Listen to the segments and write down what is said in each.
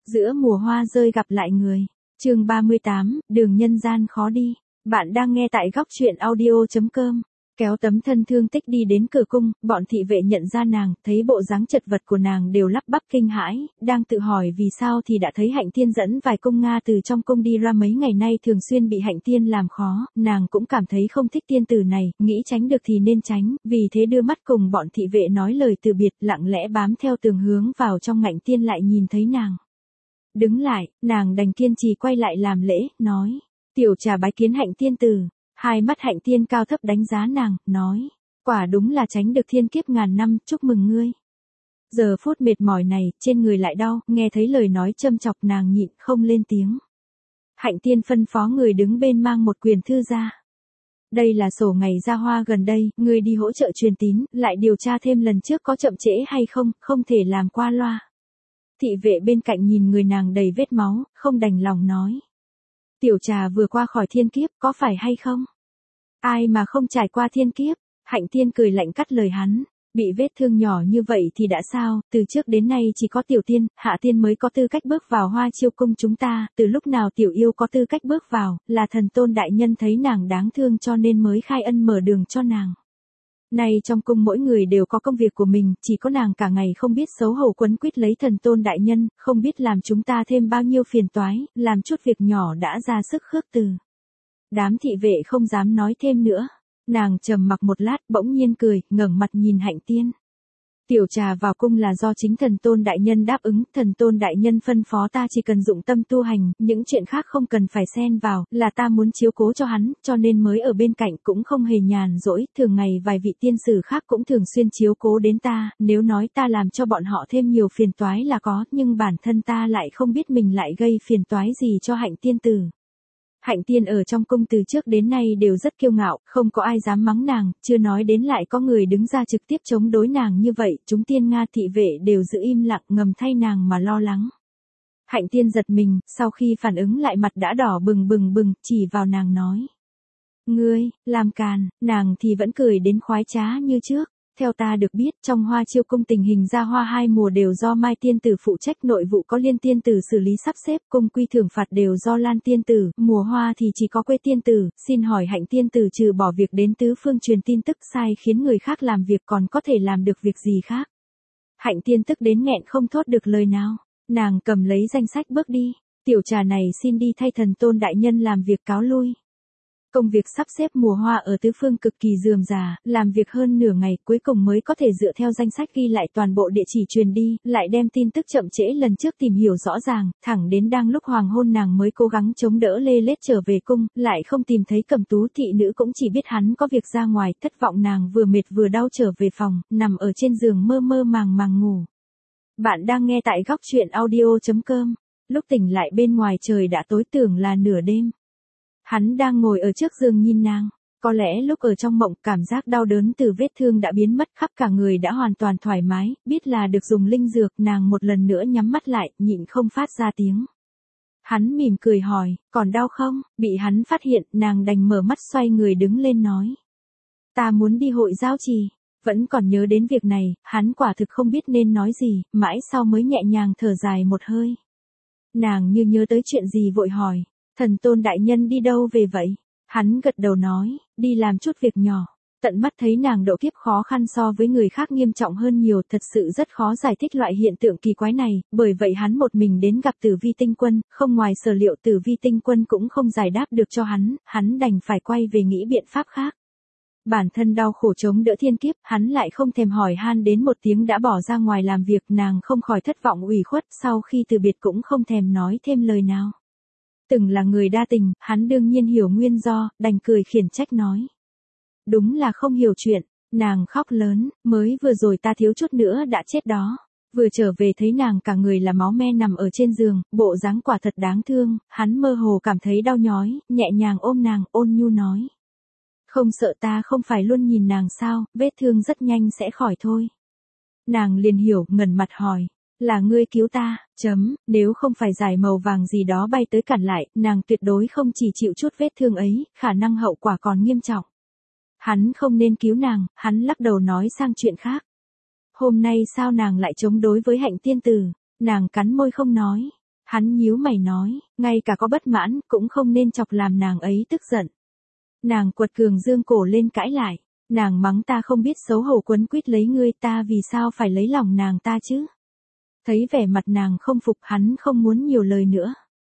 Giữa mùa hoa rơi gặp lại người. Chương 38, đường nhân gian khó đi. Bạn đang nghe tại góc truyện audio.com. Kéo tấm thân thương tích đi đến cửa cung, bọn thị vệ nhận ra nàng, thấy bộ dáng chật vật của nàng đều lắp bắp kinh hãi, đang tự hỏi vì sao thì đã thấy Hạnh Tiên dẫn vài cung Nga từ trong cung đi ra mấy ngày nay thường xuyên bị Hạnh Tiên làm khó, nàng cũng cảm thấy không thích tiên tử này, nghĩ tránh được thì nên tránh, vì thế đưa mắt cùng bọn thị vệ nói lời từ biệt, lặng lẽ bám theo tường hướng vào trong. Hạnh Tiên lại nhìn thấy nàng đứng lại, nàng đành kiên trì quay lại làm lễ, nói, tiểu trà bái kiến Hạnh Tiên tử. Hai mắt Hạnh Tiên cao thấp đánh giá nàng, nói, quả đúng là tránh được thiên kiếp ngàn năm, chúc mừng ngươi. Giờ phút mệt mỏi này, trên người lại đau, nghe thấy lời nói châm chọc nàng nhịn không lên tiếng. Hạnh Tiên phân phó người đứng bên mang một quyển thư ra. Đây là sổ ngày ra hoa gần đây, ngươi đi hỗ trợ truyền tín, lại điều tra thêm lần trước có chậm trễ hay không, không thể làm qua loa. Thị vệ bên cạnh nhìn người nàng đầy vết máu, không đành lòng nói. Tiểu trà vừa qua khỏi thiên kiếp, có phải hay không? Ai mà không trải qua thiên kiếp? Hạnh Tiên cười lạnh cắt lời hắn. Bị vết thương nhỏ như vậy thì đã sao, từ trước đến nay chỉ có tiểu tiên, hạ tiên mới có tư cách bước vào Hoa Chiêu cung chúng ta, từ lúc nào tiểu yêu có tư cách bước vào, là thần tôn đại nhân thấy nàng đáng thương cho nên mới khai ân mở đường cho nàng. Nay trong cung mỗi người đều có công việc của mình, chỉ có nàng cả ngày không biết xấu hổ quấn quýt lấy thần tôn đại nhân, không biết làm chúng ta thêm bao nhiêu phiền toái, làm chút việc nhỏ đã ra sức khước từ. Đám thị vệ không dám nói thêm nữa. Nàng trầm mặc một lát, bỗng nhiên cười, ngẩng mặt nhìn Hạnh Tiên. Tiểu trà vào cung là do chính thần tôn đại nhân đáp ứng, thần tôn đại nhân phân phó ta chỉ cần dụng tâm tu hành, những chuyện khác không cần phải xen vào, là ta muốn chiếu cố cho hắn, cho nên mới ở bên cạnh cũng không hề nhàn rỗi, thường ngày vài vị tiên sử khác cũng thường xuyên chiếu cố đến ta, nếu nói ta làm cho bọn họ thêm nhiều phiền toái là có, nhưng bản thân ta lại không biết mình lại gây phiền toái gì cho Hạnh Tiên tử. Hạnh Tiên ở trong cung từ trước đến nay đều rất kiêu ngạo, không có ai dám mắng nàng, chưa nói đến lại có người đứng ra trực tiếp chống đối nàng như vậy, chúng tiên Nga thị vệ đều giữ im lặng ngầm thay nàng mà lo lắng. Hạnh Tiên giật mình, sau khi phản ứng lại mặt đã đỏ bừng, chỉ vào nàng nói. Ngươi, làm càn, nàng thì vẫn cười đến khoái trá như trước. Theo ta được biết, trong Hoa Chiêu cung tình hình ra hoa hai mùa đều do Mai tiên tử phụ trách, nội vụ có Liên tiên tử xử lý sắp xếp, cung quy thưởng phạt đều do Lan tiên tử, mùa hoa thì chỉ có Quê tiên tử, xin hỏi Hạnh tiên tử trừ bỏ việc đến tứ phương truyền tin tức sai khiến người khác làm việc còn có thể làm được việc gì khác? Hạnh Tiên tức đến nghẹn không thốt được lời nào, nàng cầm lấy danh sách bước đi, tiểu trà này xin đi thay thần tôn đại nhân làm việc cáo lui. Công việc sắp xếp mùa hoa ở tứ phương cực kỳ rườm rà, làm việc hơn nửa ngày cuối cùng mới có thể dựa theo danh sách ghi lại toàn bộ địa chỉ truyền đi, lại đem tin tức chậm trễ lần trước tìm hiểu rõ ràng, thẳng đến đang lúc hoàng hôn nàng mới cố gắng chống đỡ lê lết trở về cung, lại không tìm thấy Cẩm Tú thị nữ, cũng chỉ biết hắn có việc ra ngoài, thất vọng nàng vừa mệt vừa đau trở về phòng, nằm ở trên giường mơ mơ màng ngủ. Bạn đang nghe tại góc truyện audio.com, lúc tỉnh lại bên ngoài trời đã tối, tưởng là nửa đêm. Hắn đang ngồi ở trước giường nhìn nàng, có lẽ lúc ở trong mộng cảm giác đau đớn từ vết thương đã biến mất, khắp cả người đã hoàn toàn thoải mái, biết là được dùng linh dược, nàng một lần nữa nhắm mắt lại, nhịn không phát ra tiếng. Hắn mỉm cười hỏi, còn đau không? Bị hắn phát hiện, nàng đành mở mắt xoay người đứng lên nói. Ta muốn đi hội giao trì. Vẫn còn nhớ đến việc này, hắn quả thực không biết nên nói gì, mãi sau mới nhẹ nhàng thở dài một hơi. Nàng như nhớ tới chuyện gì vội hỏi. Thần tôn đại nhân đi đâu về vậy? Hắn gật đầu nói, đi làm chút việc nhỏ. Tận mắt thấy nàng độ kiếp khó khăn so với người khác nghiêm trọng hơn nhiều, thật sự rất khó giải thích loại hiện tượng kỳ quái này, bởi vậy hắn một mình đến gặp Tử Vi Tinh Quân, không ngoài sở liệu Tử Vi Tinh Quân cũng không giải đáp được cho hắn đành phải quay về nghĩ biện pháp khác. Bản thân đau khổ chống đỡ thiên kiếp, hắn lại không thèm hỏi han đến một tiếng đã bỏ ra ngoài làm việc, nàng không khỏi thất vọng ủy khuất, sau khi từ biệt cũng không thèm nói thêm lời nào. Từng là người đa tình, hắn đương nhiên hiểu nguyên do, đành cười khiển trách nói. Đúng là không hiểu chuyện, nàng khóc lớn, mới vừa rồi ta thiếu chút nữa đã chết đó. Vừa trở về thấy nàng cả người là máu me nằm ở trên giường, bộ dáng quả thật đáng thương, hắn mơ hồ cảm thấy đau nhói, nhẹ nhàng ôm nàng, ôn nhu nói. Không sợ ta không phải luôn nhìn nàng sao, vết thương rất nhanh sẽ khỏi thôi. Nàng liền hiểu, ngẩn mặt hỏi. Là ngươi cứu ta, nếu không phải giải màu vàng gì đó bay tới cản lại, nàng tuyệt đối không chỉ chịu chút vết thương ấy, khả năng hậu quả còn nghiêm trọng. Hắn không nên cứu nàng, hắn lắc đầu nói sang chuyện khác. Hôm nay sao nàng lại chống đối với Hạnh tiên tử, nàng cắn môi không nói. Hắn nhíu mày nói, ngay cả có bất mãn, cũng không nên chọc làm nàng ấy tức giận. Nàng quật cường dương cổ lên cãi lại. Nàng mắng ta không biết xấu hổ quấn quýt lấy ngươi, ta vì sao phải lấy lòng nàng ta chứ? Thấy vẻ mặt nàng không phục, hắn không muốn nhiều lời nữa.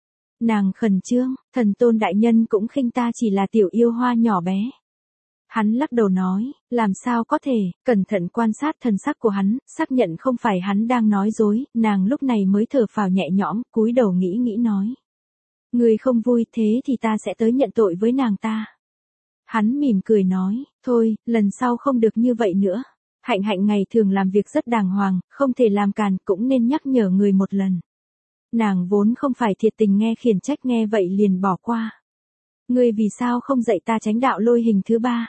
Nàng khẩn trương, thần tôn đại nhân cũng khinh ta chỉ là tiểu yêu hoa nhỏ bé. Hắn lắc đầu nói, làm sao có thể, cẩn thận quan sát thần sắc của hắn, xác nhận không phải hắn đang nói dối, nàng lúc này mới thở phào nhẹ nhõm, cúi đầu nghĩ nghĩ nói. Ngươi không vui thế thì ta sẽ tới nhận tội với nàng ta. Hắn mỉm cười nói, thôi, lần sau không được như vậy nữa. Hạnh Hạnh ngày thường làm việc rất đàng hoàng, không thể làm càn, cũng nên nhắc nhở người một lần. Nàng vốn không phải thiệt tình nghe khiển trách, nghe vậy liền bỏ qua. Ngươi vì sao không dạy ta tránh đạo lôi hình thứ ba?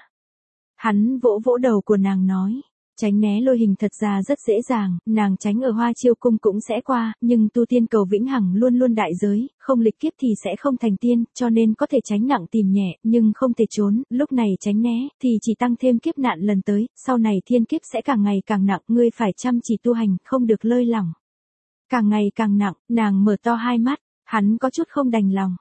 Hắn vỗ vỗ đầu của nàng nói, tránh né lôi hình thật ra rất dễ dàng, nàng tránh ở Hoa Chiêu Cung cũng sẽ qua, nhưng tu tiên cầu vĩnh hằng luôn luôn đại giới, không lịch kiếp thì sẽ không thành tiên, cho nên có thể tránh nặng tìm nhẹ, nhưng không thể trốn, lúc này tránh né, thì chỉ tăng thêm kiếp nạn lần tới, sau này thiên kiếp sẽ càng ngày càng nặng, ngươi phải chăm chỉ tu hành, không được lơi lỏng. Càng ngày càng nặng, nàng mở to hai mắt, hắn có chút không đành lòng,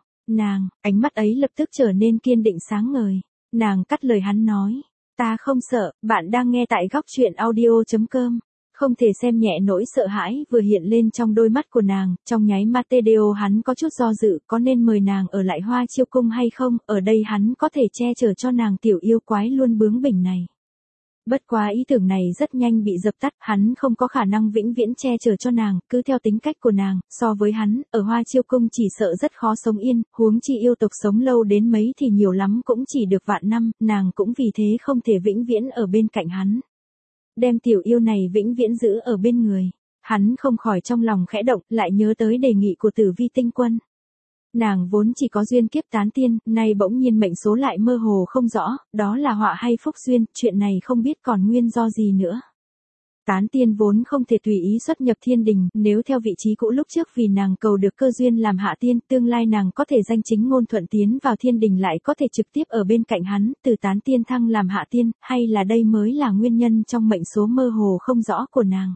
ánh mắt ấy lập tức trở nên kiên định sáng ngời, nàng cắt lời hắn nói. Ta không sợ, bạn đang nghe tại góc truyện audio.com. Không thể xem nhẹ nỗi sợ hãi vừa hiện lên trong đôi mắt của nàng, trong nháy mắt Tedeo hắn có chút do dự, có nên mời nàng ở lại Hoa Chiêu Cung hay không, ở đây hắn có thể che chở cho nàng tiểu yêu quái luôn bướng bỉnh này. Bất quá ý tưởng này rất nhanh bị dập tắt, hắn không có khả năng vĩnh viễn che chở cho nàng, cứ theo tính cách của nàng, so với hắn, ở Hoa Chiêu Cung chỉ sợ rất khó sống yên, huống chi yêu tộc sống lâu đến mấy thì nhiều lắm cũng chỉ được vạn năm, nàng cũng vì thế không thể vĩnh viễn ở bên cạnh hắn. Đem tiểu yêu này vĩnh viễn giữ ở bên người, hắn không khỏi trong lòng khẽ động, lại nhớ tới đề nghị của Tử Vi Tinh Quân. Nàng vốn chỉ có duyên kiếp tán tiên, nay bỗng nhiên mệnh số lại mơ hồ không rõ, đó là họa hay phúc duyên, chuyện này không biết còn nguyên do gì nữa. Tán tiên vốn không thể tùy ý xuất nhập thiên đình, nếu theo vị trí cũ lúc trước vì nàng cầu được cơ duyên làm hạ tiên, tương lai nàng có thể danh chính ngôn thuận tiến vào thiên đình lại có thể trực tiếp ở bên cạnh hắn, từ tán tiên thăng làm hạ tiên, hay là đây mới là nguyên nhân trong mệnh số mơ hồ không rõ của nàng.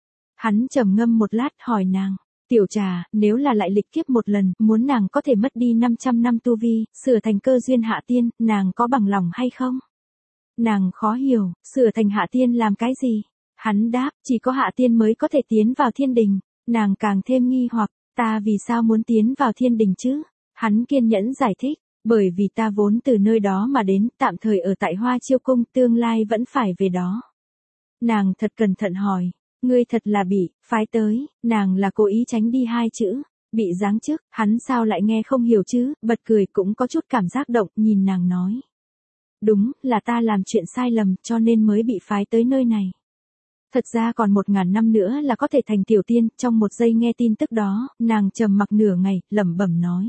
Hắn trầm ngâm một lát hỏi nàng. Tiểu Trà, nếu là lại lịch kiếp một lần, muốn nàng có thể mất đi 500 năm tu vi, sửa thành cơ duyên hạ tiên, nàng có bằng lòng hay không? Nàng khó hiểu, sửa thành hạ tiên làm cái gì? Hắn đáp, chỉ có hạ tiên mới có thể tiến vào thiên đình. Nàng càng thêm nghi hoặc, ta vì sao muốn tiến vào thiên đình chứ? Hắn kiên nhẫn giải thích, bởi vì ta vốn từ nơi đó mà đến, tạm thời ở tại Hoa Chiêu Cung, tương lai vẫn phải về đó. Nàng thật cẩn thận hỏi. Ngươi thật là bị phái tới, nàng là cố ý tránh đi hai chữ, bị giáng chức, hắn sao lại nghe không hiểu chứ, bật cười cũng có chút cảm giác động, nhìn nàng nói. Đúng, là ta làm chuyện sai lầm, cho nên mới bị phái tới nơi này. Thật ra còn 1000 năm nữa là có thể thành tiểu tiên, trong một giây nghe tin tức đó, nàng trầm mặc nửa ngày, lẩm bẩm nói.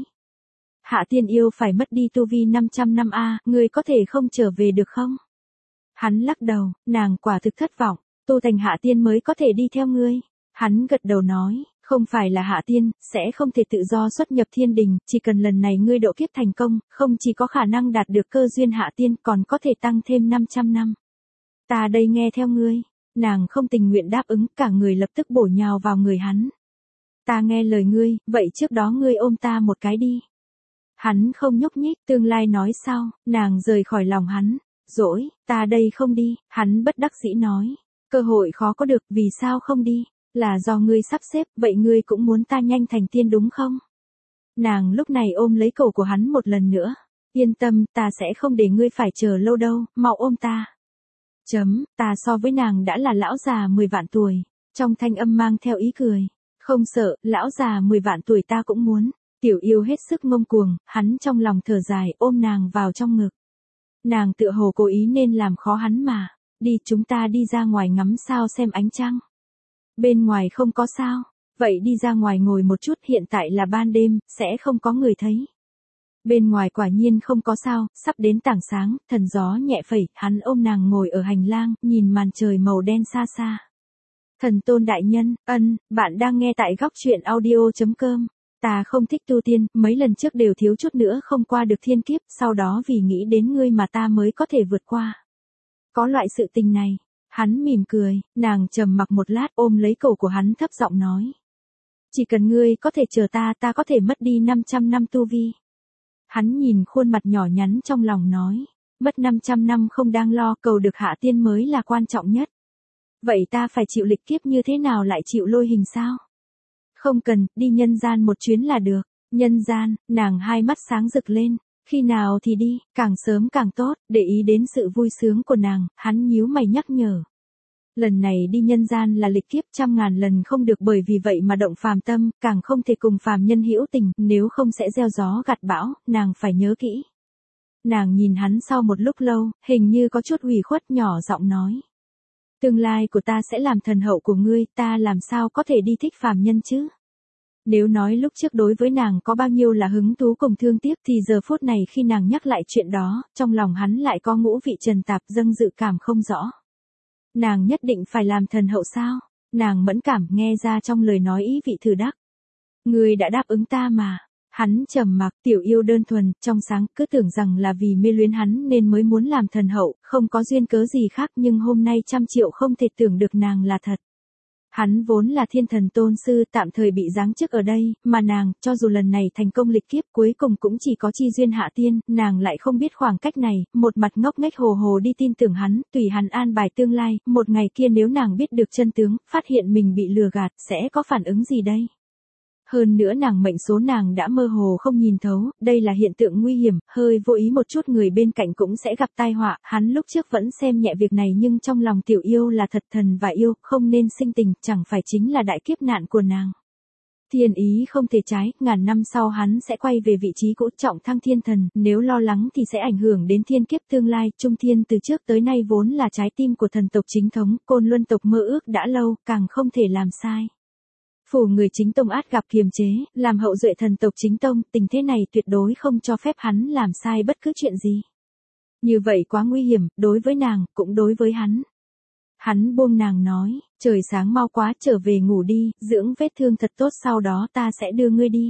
Hạ tiên yêu phải mất đi tu vi 500 năm a, ngươi có thể không trở về được không? Hắn lắc đầu, nàng quả thực thất vọng. Tu thành hạ tiên mới có thể đi theo ngươi. Hắn gật đầu nói, không phải là hạ tiên, sẽ không thể tự do xuất nhập thiên đình, chỉ cần lần này ngươi độ kiếp thành công, không chỉ có khả năng đạt được cơ duyên hạ tiên còn có thể tăng thêm 500 năm. Ta đây nghe theo ngươi. Nàng không tình nguyện đáp ứng, cả người lập tức bổ nhào vào người hắn. Ta nghe lời ngươi, vậy trước đó ngươi ôm ta một cái đi. Hắn không nhúc nhích, tương lai nói sao, nàng rời khỏi lòng hắn. Dỗi, ta đây không đi, hắn bất đắc dĩ nói. Cơ hội khó có được, vì sao không đi? Là do ngươi sắp xếp, vậy ngươi cũng muốn ta nhanh thành tiên đúng không? Nàng lúc này ôm lấy cổ của hắn một lần nữa. Yên tâm, ta sẽ không để ngươi phải chờ lâu đâu, mau ôm ta. Ta so với nàng đã là lão già 10 vạn tuổi. Trong thanh âm mang theo ý cười. Không sợ, lão già 10 vạn tuổi ta cũng muốn. Tiểu yêu hết sức ngông cuồng, hắn trong lòng thở dài ôm nàng vào trong ngực. Nàng tựa hồ cố ý nên làm khó hắn mà. Đi, chúng ta đi ra ngoài ngắm sao xem ánh trăng. Bên ngoài không có sao. Vậy đi ra ngoài ngồi một chút, hiện tại là ban đêm, sẽ không có người thấy. Bên ngoài quả nhiên không có sao, sắp đến tảng sáng, thần gió nhẹ phẩy, hắn ôm nàng ngồi ở hành lang, nhìn màn trời màu đen xa xa. Thần tôn đại nhân, bạn đang nghe tại góc truyện audio.com. Ta không thích tu tiên, mấy lần trước đều thiếu chút nữa không qua được thiên kiếp, sau đó vì nghĩ đến ngươi mà ta mới có thể vượt qua. Có loại sự tình này. Hắn mỉm cười, nàng trầm mặc một lát ôm lấy cổ của hắn thấp giọng nói. Chỉ cần ngươi có thể chờ ta, ta có thể mất đi 500 năm tu vi. Hắn nhìn khuôn mặt nhỏ nhắn trong lòng nói, mất 500 năm không đang lo, cầu được hạ tiên mới là quan trọng nhất. Vậy ta phải chịu lịch kiếp như thế nào lại chịu lôi hình sao? Không cần, đi nhân gian một chuyến là được. Nhân gian, nàng hai mắt sáng rực lên. Khi nào thì đi, càng sớm càng tốt, để ý đến sự vui sướng của nàng, hắn nhíu mày nhắc nhở. Lần này đi nhân gian là lịch kiếp 100.000 lần không được, bởi vì vậy mà động phàm tâm, càng không thể cùng phàm nhân hữu tình, nếu không sẽ gieo gió gặt bão, nàng phải nhớ kỹ. Nàng nhìn hắn sau một lúc lâu, hình như có chút ủy khuất, nhỏ giọng nói. Tương lai của ta sẽ làm thần hậu của ngươi, ta làm sao có thể đi thích phàm nhân chứ? Nếu nói lúc trước đối với nàng có bao nhiêu là hứng thú cùng thương tiếc thì giờ phút này khi nàng nhắc lại chuyện đó, trong lòng hắn lại có ngũ vị trần tạp, dâng dự cảm không rõ. Nàng nhất định phải làm thần hậu sao? Nàng mẫn cảm nghe ra trong lời nói ý vị thử đắc. Ngươi đã đáp ứng ta mà. Hắn trầm mặc, tiểu yêu đơn thuần, trong sáng, cứ tưởng rằng là vì mê luyến hắn nên mới muốn làm thần hậu, không có duyên cớ gì khác, nhưng hôm nay 100.000.000 không thể tưởng được nàng là thật. Hắn vốn là thiên thần tôn sư, tạm thời bị giáng chức ở đây, mà nàng, cho dù lần này thành công lịch kiếp cuối cùng cũng chỉ có chi duyên hạ tiên, nàng lại không biết khoảng cách này, một mặt ngốc nghếch hồ hồ đi tin tưởng hắn, tùy hắn an bài tương lai, một ngày kia nếu nàng biết được chân tướng, phát hiện mình bị lừa gạt, sẽ có phản ứng gì đây? Hơn nữa nàng mệnh số nàng đã mơ hồ không nhìn thấu, đây là hiện tượng nguy hiểm, hơi vô ý một chút người bên cạnh cũng sẽ gặp tai họa, hắn lúc trước vẫn xem nhẹ việc này nhưng trong lòng tiểu yêu là thật thần và yêu, không nên sinh tình, chẳng phải chính là đại kiếp nạn của nàng. Thiên ý không thể trái, ngàn năm sau hắn sẽ quay về vị trí cũ, trọng thăng thiên thần, nếu lo lắng thì sẽ ảnh hưởng đến thiên kiếp tương lai, Trung Thiên từ trước tới nay vốn là trái tim của thần tộc chính thống, Côn Luân tộc mơ ước đã lâu, càng không thể làm sai. Phủ người chính tông át gặp kiềm chế, làm hậu duệ thần tộc chính tông, tình thế này tuyệt đối không cho phép hắn làm sai bất cứ chuyện gì. Như vậy quá nguy hiểm, đối với nàng, cũng đối với hắn. Hắn buông nàng nói, trời sáng mau quá, trở về ngủ đi, dưỡng vết thương thật tốt, sau đó ta sẽ đưa ngươi đi.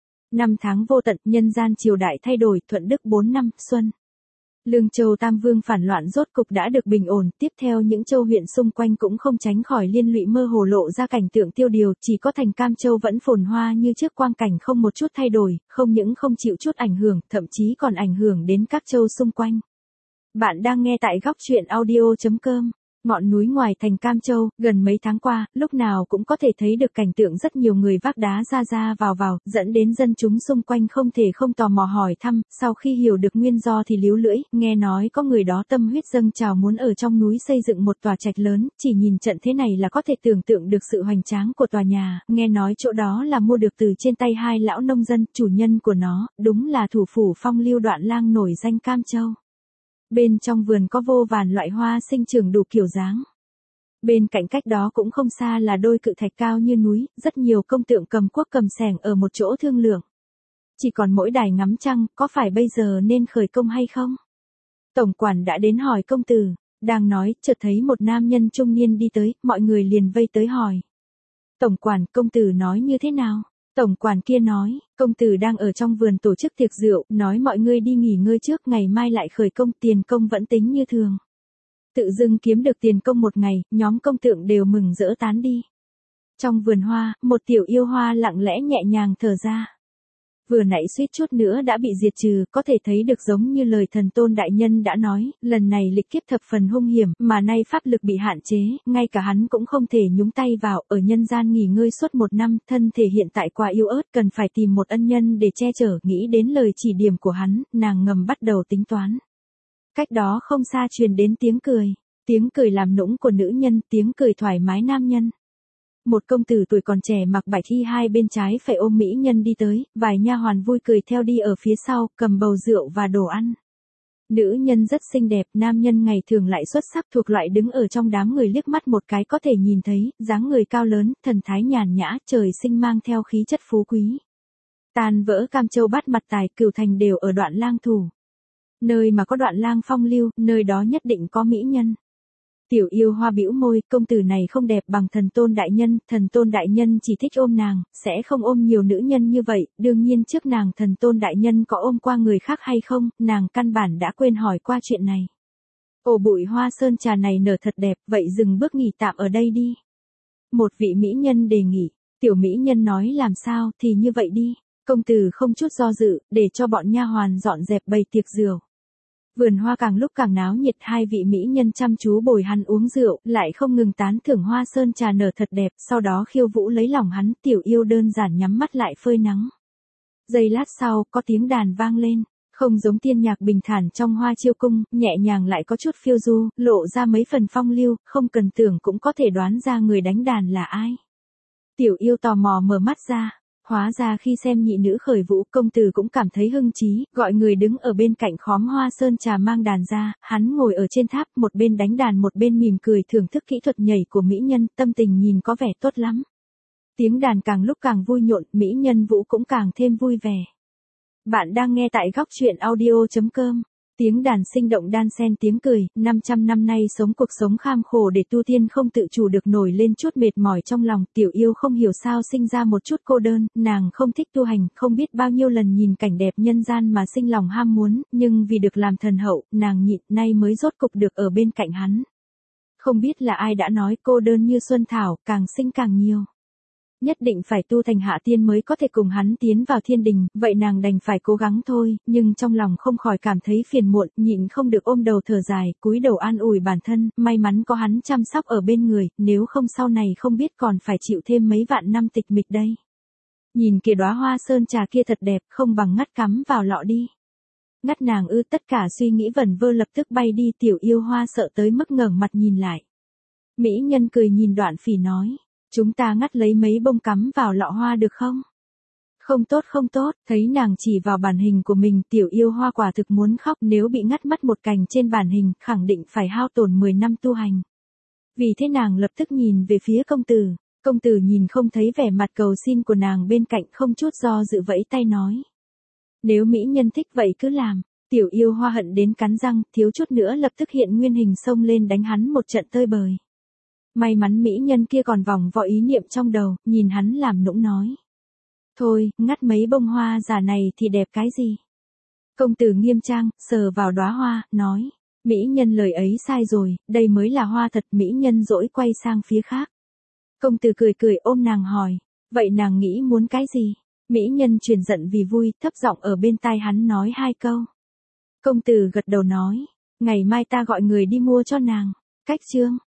5 tháng vô tận, nhân gian triều đại thay đổi, thuận đức 4 năm, xuân. Lương Châu Tam Vương phản loạn rốt cục đã được bình ổn, tiếp theo những châu huyện xung quanh cũng không tránh khỏi liên lụy, mơ hồ lộ ra cảnh tượng tiêu điều, chỉ có thành Cam Châu vẫn phồn hoa như trước, quang cảnh không một chút thay đổi, không những không chịu chút ảnh hưởng, thậm chí còn ảnh hưởng đến các châu xung quanh. Bạn đang nghe tại góc truyện audio.com. Ngọn núi ngoài thành Cam Châu, gần mấy tháng qua, lúc nào cũng có thể thấy được cảnh tượng rất nhiều người vác đá ra vào, dẫn đến dân chúng xung quanh không thể không tò mò hỏi thăm, sau khi hiểu được nguyên do thì líu lưỡi, nghe nói có người đó tâm huyết dâng trào muốn ở trong núi xây dựng một tòa trạch lớn, chỉ nhìn trận thế này là có thể tưởng tượng được sự hoành tráng của tòa nhà, nghe nói chỗ đó là mua được từ trên tay hai lão nông dân, chủ nhân của nó, đúng là thủ phủ phong lưu Đoạn Lang nổi danh Cam Châu. Bên trong vườn có vô vàn loại hoa sinh trưởng đủ kiểu dáng. Bên cạnh cách đó cũng không xa là đôi cự thạch cao như núi, rất nhiều công tượng cầm cuốc cầm xẻng ở một chỗ thương lượng. Chỉ còn mỗi đài ngắm trăng, có phải bây giờ nên khởi công hay không? Tổng quản đã đến hỏi công tử, đang nói, chợt thấy một nam nhân trung niên đi tới, mọi người liền vây tới hỏi. Tổng quản, công tử nói như thế nào? Tổng quản kia nói, công tử đang ở trong vườn tổ chức tiệc rượu, nói mọi người đi nghỉ ngơi trước, ngày mai lại khởi công, tiền công vẫn tính như thường. Tự dưng kiếm được tiền công một ngày, nhóm công tượng đều mừng rỡ tán đi. Trong vườn hoa, một tiểu yêu hoa lặng lẽ nhẹ nhàng thở ra. Vừa nãy suýt chút nữa đã bị diệt trừ, có thể thấy được giống như lời thần tôn đại nhân đã nói, lần này lịch kiếp thập phần hung hiểm, mà nay pháp lực bị hạn chế, ngay cả hắn cũng không thể nhúng tay vào, ở nhân gian nghỉ ngơi suốt 1 năm, thân thể hiện tại quá yếu ớt, cần phải tìm một ân nhân để che chở, nghĩ đến lời chỉ điểm của hắn, nàng ngầm bắt đầu tính toán. Cách đó không xa truyền đến tiếng cười làm nũng của nữ nhân, tiếng cười thoải mái nam nhân. Một công tử tuổi còn trẻ mặc bạch y hai bên trái phải ôm mỹ nhân đi tới, vài nha hoàn vui cười theo đi ở phía sau, cầm bầu rượu và đồ ăn. Nữ nhân rất xinh đẹp, nam nhân ngày thường lại xuất sắc, thuộc loại đứng ở trong đám người liếc mắt một cái có thể nhìn thấy, dáng người cao lớn, thần thái nhàn nhã, trời sinh mang theo khí chất phú quý. Tan vỡ Cam Châu Bát Mặt Tài, Cửu Thành đều ở Đoạn Lang thủ. Nơi mà có Đoạn Lang phong lưu, nơi đó nhất định có mỹ nhân. Tiểu yêu hoa bĩu môi, công tử này không đẹp bằng thần tôn đại nhân chỉ thích ôm nàng, sẽ không ôm nhiều nữ nhân như vậy, đương nhiên trước nàng thần tôn đại nhân có ôm qua người khác hay không, nàng căn bản đã quên hỏi qua chuyện này. Ồ, bụi hoa sơn trà này nở thật đẹp, vậy dừng bước nghỉ tạm ở đây đi. Một vị mỹ nhân đề nghị, Tiểu mỹ nhân nói làm sao thì như vậy đi. Công tử không chút do dự, để cho bọn nha hoàn dọn dẹp bày tiệc rượu. Vườn hoa càng lúc càng náo nhiệt, hai vị mỹ nhân chăm chú bồi hắn uống rượu, lại không ngừng tán thưởng hoa sơn trà nở thật đẹp, sau đó khiêu vũ lấy lòng hắn, tiểu yêu đơn giản nhắm mắt lại phơi nắng. Giây lát sau, có tiếng đàn vang lên, không giống tiên nhạc bình thản trong Hoa Chiêu cung, nhẹ nhàng lại có chút phiêu du, lộ ra mấy phần phong lưu, không cần tưởng cũng có thể đoán ra người đánh đàn là ai. Tiểu yêu tò mò mở mắt ra. Hóa ra khi xem nhị nữ khởi vũ, công tử cũng cảm thấy hưng trí, gọi người đứng ở bên cạnh khóm hoa sơn trà mang đàn ra, hắn ngồi ở trên tháp, một bên đánh đàn một bên mỉm cười thưởng thức kỹ thuật nhảy của mỹ nhân, tâm tình nhìn có vẻ tốt lắm. Tiếng đàn càng lúc càng vui nhộn, mỹ nhân vũ cũng càng thêm vui vẻ. Bạn đang nghe tại góc truyện audio.com. Tiếng đàn sinh động đan xen tiếng cười, 500 năm nay sống cuộc sống kham khổ để tu tiên không tự chủ được nổi lên chút mệt mỏi trong lòng, tiểu yêu không hiểu sao sinh ra một chút cô đơn, nàng không thích tu hành, không biết bao nhiêu lần nhìn cảnh đẹp nhân gian mà sinh lòng ham muốn, nhưng vì được làm thần hậu, nàng nhịn, nay mới rốt cục được ở bên cạnh hắn. Không biết là ai đã nói cô đơn như xuân thảo, càng sinh càng nhiều. Nhất định phải tu thành hạ tiên mới có thể cùng hắn tiến vào thiên đình, vậy nàng đành phải cố gắng thôi, nhưng trong lòng không khỏi cảm thấy phiền muộn, nhịn không được ôm đầu thở dài, cúi đầu an ủi bản thân, may mắn có hắn chăm sóc ở bên người, nếu không sau này không biết còn phải chịu thêm mấy vạn năm tịch mịch đây. Nhìn kìa đóa hoa sơn trà kia thật đẹp, không bằng ngắt cắm vào lọ đi. Ngắt nàng ư, tất cả suy nghĩ vẩn vơ lập tức bay đi, tiểu yêu hoa sợ tới mức ngẩng mặt nhìn lại. Mỹ nhân cười nhìn Đoạn Phỉ nói. Chúng ta ngắt lấy mấy bông cắm vào lọ hoa được không? Không tốt, thấy nàng chỉ vào bản hình của mình, tiểu yêu hoa quả thực muốn khóc, nếu bị ngắt mất một cành trên bản hình, khẳng định phải hao tổn 10 năm tu hành. Vì thế nàng lập tức nhìn về phía công tử nhìn không thấy vẻ mặt cầu xin của nàng bên cạnh, không chút do dự vẫy tay nói. Nếu mỹ nhân thích vậy cứ làm, tiểu yêu hoa hận đến cắn răng, thiếu chút nữa lập tức hiện nguyên hình xông lên đánh hắn một trận tơi bời. May mắn mỹ nhân kia còn vòng vo ý niệm trong đầu, nhìn hắn làm nũng nói. Thôi, ngắt mấy bông hoa giả này thì đẹp cái gì? Công tử nghiêm trang, sờ vào đóa hoa, nói. Mỹ nhân lời ấy sai rồi, đây mới là hoa thật. Mỹ nhân dỗi quay sang phía khác. Công tử cười ôm nàng hỏi. Vậy nàng nghĩ muốn cái gì? Mỹ nhân truyền giận vì vui, thấp giọng ở bên tai hắn nói hai câu. Công tử gật đầu nói. Ngày mai ta gọi người đi mua cho nàng. Cách chương.